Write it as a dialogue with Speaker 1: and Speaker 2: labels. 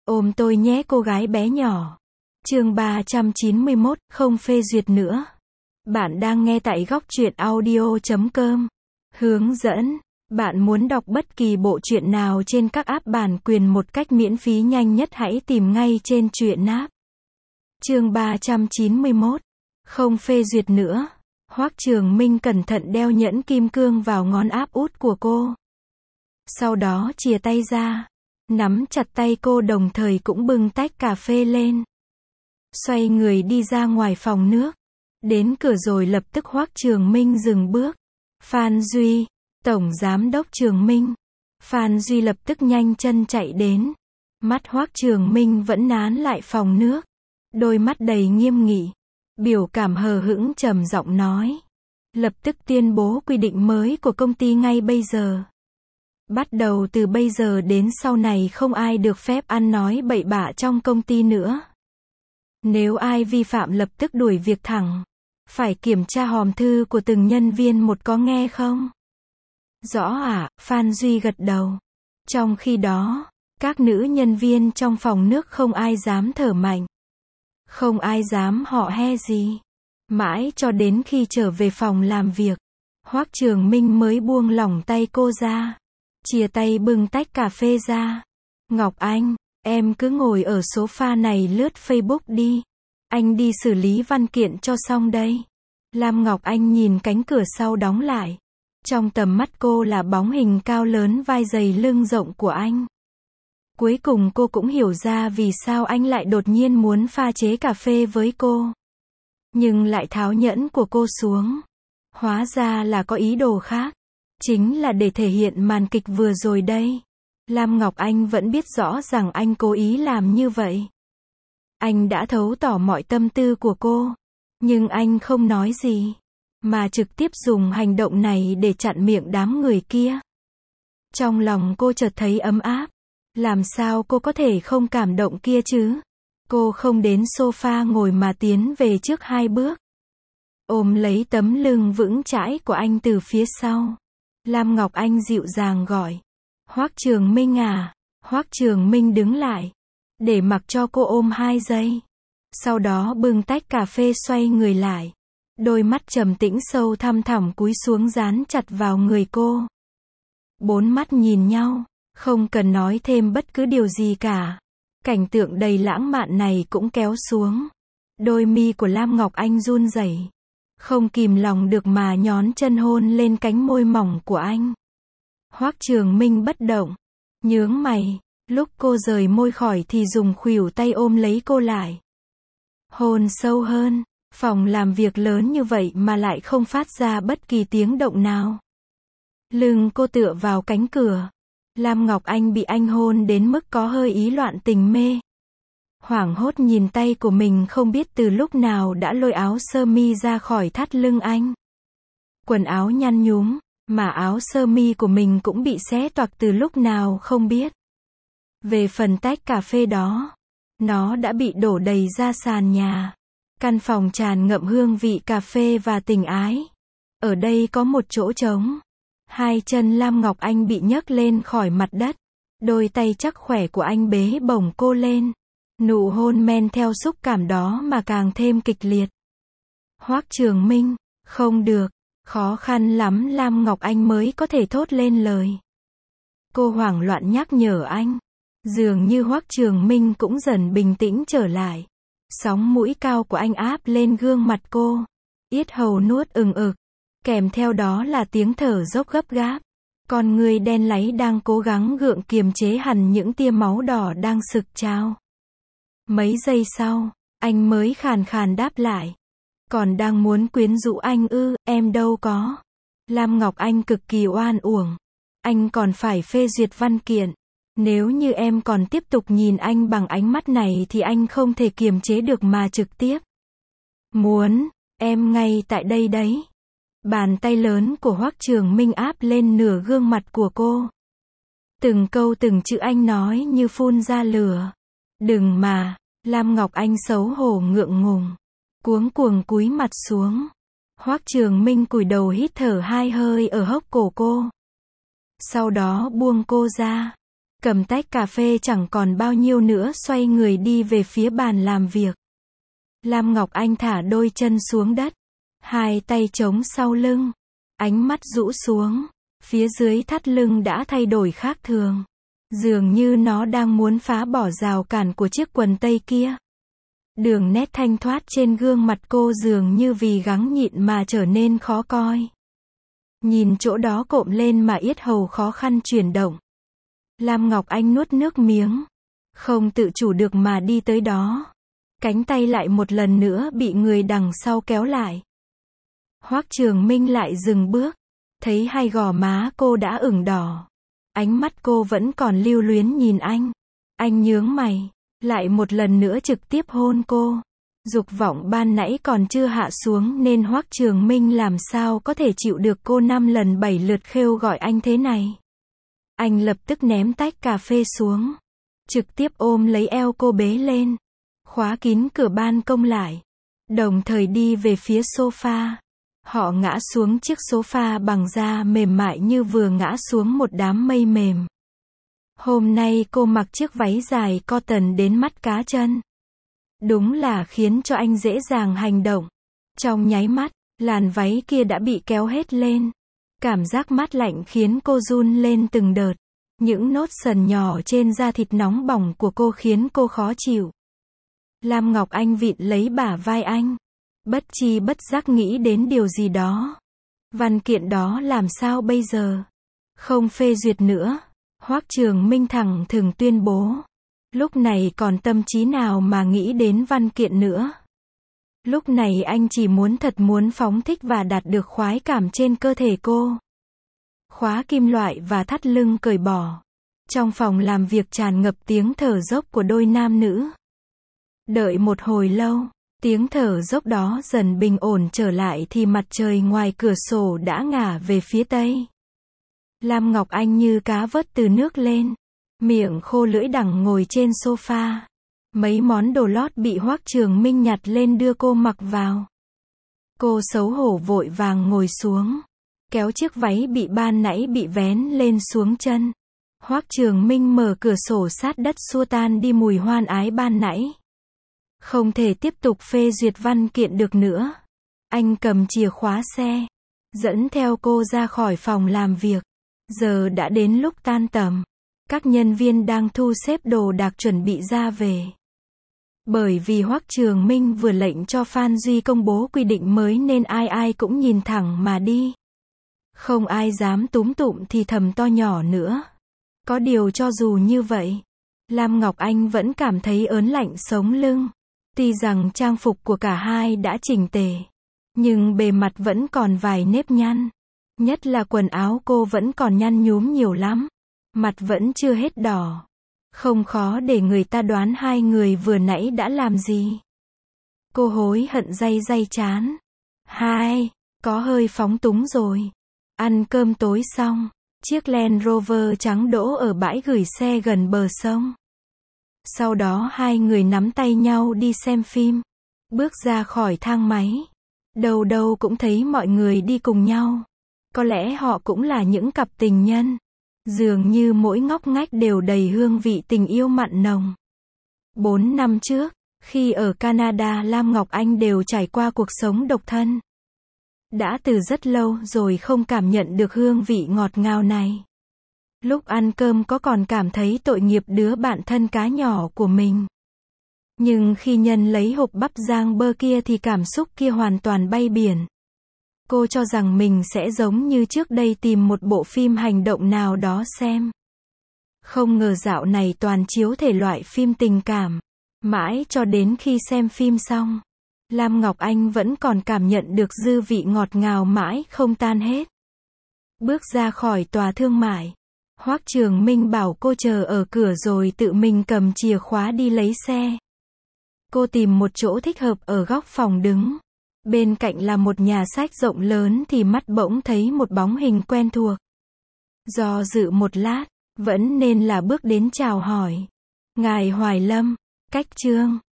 Speaker 1: Ôm tôi nhé cô gái bé nhỏ. Chương 391, không phê duyệt nữa. Bạn đang nghe tại góc truyện audio.com. Hướng dẫn. Bạn muốn đọc bất kỳ bộ truyện nào trên các app bản quyền một cách miễn phí nhanh nhất, hãy tìm ngay trên truyện app. Chương 391. Không phê duyệt nữa. Hoắc Trường Minh cẩn thận đeo nhẫn kim cương vào ngón áp út của cô. Sau đó chìa tay ra, nắm chặt tay cô, đồng thời cũng bưng tách cà phê lên. Xoay người đi ra ngoài phòng nước. Đến cửa rồi lập tức Hoắc Trường Minh dừng bước. Phan Duy, Tổng Giám đốc Trường Minh. Phan Duy lập tức nhanh chân chạy đến. Mắt Hoắc Trường Minh vẫn nán lại phòng nước. Đôi mắt đầy nghiêm nghị. Biểu cảm hờ hững trầm giọng nói. Lập tức tuyên bố quy định mới của công ty ngay bây giờ. Bắt đầu từ bây giờ đến sau này không ai được phép ăn nói bậy bạ trong công ty nữa. Nếu ai vi phạm lập tức đuổi việc thẳng. Phải kiểm tra hòm thư của từng nhân viên một, có nghe không? Rõ ạ, Phan Duy gật đầu. Trong khi đó, các nữ nhân viên trong phòng nước không ai dám thở mạnh. Không ai dám hò he gì. Mãi cho đến khi trở về phòng làm việc, Hoắc Trường Minh mới buông lỏng tay cô ra. Chia tay bưng tách cà phê ra. Ngọc Anh, em cứ ngồi ở sofa này lướt Facebook đi. Anh đi xử lý văn kiện cho xong đây. Lam Ngọc Anh nhìn cánh cửa sau đóng lại. Trong tầm mắt cô là bóng hình cao lớn vai dày lưng rộng của anh. Cuối cùng cô cũng hiểu ra vì sao anh lại đột nhiên muốn pha chế cà phê với cô. Nhưng lại tháo nhẫn của cô xuống. Hóa ra là có ý đồ khác. Chính là để thể hiện màn kịch vừa rồi đây. Lam Ngọc Anh vẫn biết rõ rằng anh cố ý làm như vậy. Anh đã thấu tỏ mọi tâm tư của cô. Nhưng anh không nói gì. Mà trực tiếp dùng hành động này để chặn miệng đám người kia. Trong lòng cô chợt thấy ấm áp. Làm sao cô có thể không cảm động kia chứ? Cô không đến sofa ngồi mà tiến về trước 2 bước. Ôm lấy tấm lưng vững chãi của anh từ phía sau. Lam Ngọc Anh dịu dàng gọi. Hoắc Trường Minh à. Hoắc Trường Minh đứng lại. Để mặc cho cô ôm 2 giây. Sau đó bưng tách cà phê xoay người lại. Đôi mắt trầm tĩnh sâu thăm thẳm cúi xuống dán chặt vào người cô. 4 mắt nhìn nhau. Không cần nói thêm bất cứ điều gì cả. Cảnh tượng đầy lãng mạn này cũng kéo xuống. Đôi mi của Lam Ngọc Anh run rẩy. Không kìm lòng được mà nhón chân hôn lên cánh môi mỏng của anh. Hoắc Trường Minh bất động. Nhướng mày. Lúc cô rời môi khỏi thì dùng khuỷu tay ôm lấy cô lại. Hôn sâu hơn. Phòng làm việc lớn như vậy mà lại không phát ra bất kỳ tiếng động nào. Lưng cô tựa vào cánh cửa. Lam Ngọc Anh bị anh hôn đến mức có hơi ý loạn tình mê. Hoảng hốt nhìn tay của mình không biết từ lúc nào đã lôi áo sơ mi ra khỏi thắt lưng anh. Quần áo nhăn nhúm, mà áo sơ mi của mình cũng bị xé toạc từ lúc nào không biết. Về phần tách cà phê đó, nó đã bị đổ đầy ra sàn nhà. Căn phòng tràn ngậm hương vị cà phê và tình ái. Ở đây có một chỗ trống. 2 chân Lam Ngọc Anh bị nhấc lên khỏi mặt đất. Đôi tay chắc khỏe của anh bế bổng cô lên. Nụ hôn men theo xúc cảm đó mà càng thêm kịch liệt. Hoắc Trường Minh, không được, khó khăn lắm Lam Ngọc Anh mới có thể thốt lên lời. Cô hoảng loạn nhắc nhở anh. Dường như Hoắc Trường Minh cũng dần bình tĩnh trở lại. Sóng mũi cao của anh áp lên gương mặt cô. Yết hầu nuốt ừng ực. Kèm theo đó là tiếng thở dốc gấp gáp. Con người đen láy đang cố gắng gượng kiềm chế hẳn những tia máu đỏ đang sực trào. Mấy giây sau, anh mới khàn khàn đáp lại. Còn đang muốn quyến rũ anh ư? Em đâu có. Lam Ngọc Anh cực kỳ oan uổng. Anh còn phải phê duyệt văn kiện. Nếu như em còn tiếp tục nhìn anh bằng ánh mắt này thì anh không thể kiềm chế được mà trực tiếp. Muốn, em ngay tại đây đấy. Bàn tay lớn của Hoắc Trường Minh áp lên nửa gương mặt của cô. Từng câu từng chữ anh nói như phun ra lửa. Đừng mà. Lam Ngọc Anh xấu hổ ngượng ngùng. Cuống cuồng cúi mặt xuống. Hoắc Trường Minh cúi đầu hít thở 2 hơi ở hốc cổ cô. Sau đó buông cô ra. cầm tách cà phê chẳng còn bao nhiêu nữa xoay người đi về phía bàn làm việc. Lam Ngọc Anh thả đôi chân xuống đất, hai tay chống sau lưng, ánh mắt rũ xuống, phía dưới thắt lưng đã thay đổi khác thường. Dường như nó đang muốn phá bỏ rào cản của chiếc quần tây kia. Đường nét thanh thoát trên gương mặt cô dường như vì gắng nhịn mà trở nên khó coi. Nhìn chỗ đó cộm lên mà yết hầu khó khăn chuyển động. Lam Ngọc Anh nuốt nước miếng, không tự chủ được mà đi tới đó. Cánh tay lại một lần nữa bị người đằng sau kéo lại. Hoắc Trường Minh lại dừng bước, thấy hai gò má cô đã ửng đỏ. Ánh mắt cô vẫn còn lưu luyến nhìn anh. Anh nhướng mày, lại một lần nữa trực tiếp hôn cô. Dục vọng ban nãy còn chưa hạ xuống nên Hoắc Trường Minh làm sao có thể chịu được cô 5 lần 7 lượt khêu gọi anh thế này. Anh lập tức ném tách cà phê xuống, trực tiếp ôm lấy eo cô bế lên, khóa kín cửa ban công lại, đồng thời đi về phía sofa. Họ ngã xuống chiếc sofa bằng da mềm mại như vừa ngã xuống một đám mây mềm. Hôm nay cô mặc chiếc váy dài cotton đến mắt cá chân. Đúng là khiến cho anh dễ dàng hành động. Trong nháy mắt, làn váy kia đã bị kéo hết lên. Cảm giác mát lạnh khiến cô run lên từng đợt. Những nốt sần nhỏ trên da thịt nóng bỏng của cô khiến cô khó chịu. Lam Ngọc Anh vịn lấy bả vai anh. Bất chi bất giác nghĩ đến điều gì đó. Văn kiện đó làm sao bây giờ? Không phê duyệt nữa. Hoắc Trường Minh thẳng thừng tuyên bố. Lúc này còn tâm trí nào mà nghĩ đến văn kiện nữa. Lúc này anh chỉ muốn phóng thích và đạt được khoái cảm trên cơ thể cô. Khóa kim loại và thắt lưng cởi bỏ. Trong phòng làm việc tràn ngập tiếng thở dốc của đôi nam nữ. Đợi một hồi lâu, tiếng thở dốc đó dần bình ổn trở lại thì mặt trời ngoài cửa sổ đã ngả về phía tây. Lam Ngọc Anh như cá vớt từ nước lên, miệng khô lưỡi đằng ngồi trên sofa. Mấy món đồ lót bị Hoắc Trường Minh nhặt lên đưa cô mặc vào. Cô xấu hổ vội vàng ngồi xuống, kéo chiếc váy bị ban nãy bị vén lên xuống chân. Hoắc Trường Minh mở cửa sổ sát đất xua tan đi mùi hoan ái ban nãy. Không thể tiếp tục phê duyệt văn kiện được nữa. Anh cầm chìa khóa xe, dẫn theo cô ra khỏi phòng làm việc. Giờ đã đến lúc tan tầm. Các nhân viên đang thu xếp đồ đạc chuẩn bị ra về. Bởi vì Hoắc Trường Minh vừa lệnh cho Phan Duy công bố quy định mới nên ai ai cũng nhìn thẳng mà đi. Không ai dám túm tụm thì thầm to nhỏ nữa. Có điều cho dù như vậy, Lam Ngọc Anh vẫn cảm thấy ớn lạnh sống lưng. Tuy rằng trang phục của cả hai đã chỉnh tề, nhưng bề mặt vẫn còn vài nếp nhăn. Nhất là quần áo cô vẫn còn nhăn nhúm nhiều lắm. Mặt vẫn chưa hết đỏ. Không khó để người ta đoán hai người vừa nãy đã làm gì. Cô hối hận day chán. Có hơi phóng túng rồi. Ăn cơm tối xong, chiếc Land Rover trắng đỗ ở bãi gửi xe gần bờ sông. Sau đó hai người nắm tay nhau đi xem phim. Bước ra khỏi thang máy, đâu đâu cũng thấy mọi người đi cùng nhau. Có lẽ họ cũng là những cặp tình nhân. Dường như mỗi ngóc ngách đều đầy hương vị tình yêu mặn nồng. 4 năm trước, khi ở Canada Lam Ngọc Anh đều trải qua cuộc sống độc thân. Đã từ rất lâu rồi không cảm nhận được hương vị ngọt ngào này. Lúc ăn cơm có còn cảm thấy tội nghiệp đứa bạn thân cá nhỏ của mình. Nhưng khi nhân lấy hộp bắp rang bơ kia thì cảm xúc kia hoàn toàn bay biển. Cô cho rằng mình sẽ giống như trước đây tìm một bộ phim hành động nào đó xem. Không ngờ dạo này toàn chiếu thể loại phim tình cảm. Mãi cho đến khi xem phim xong, Lam Ngọc Anh vẫn còn cảm nhận được dư vị ngọt ngào mãi không tan hết. Bước ra khỏi tòa thương mại, Hoắc Trường Minh bảo cô chờ ở cửa rồi tự mình cầm chìa khóa đi lấy xe. Cô tìm một chỗ thích hợp ở góc phòng đứng. Bên cạnh là một nhà sách rộng lớn thì mắt bỗng thấy một bóng hình quen thuộc. Do dự một lát, vẫn nên là bước đến chào hỏi. Ngài Hoài Lâm, cách chương.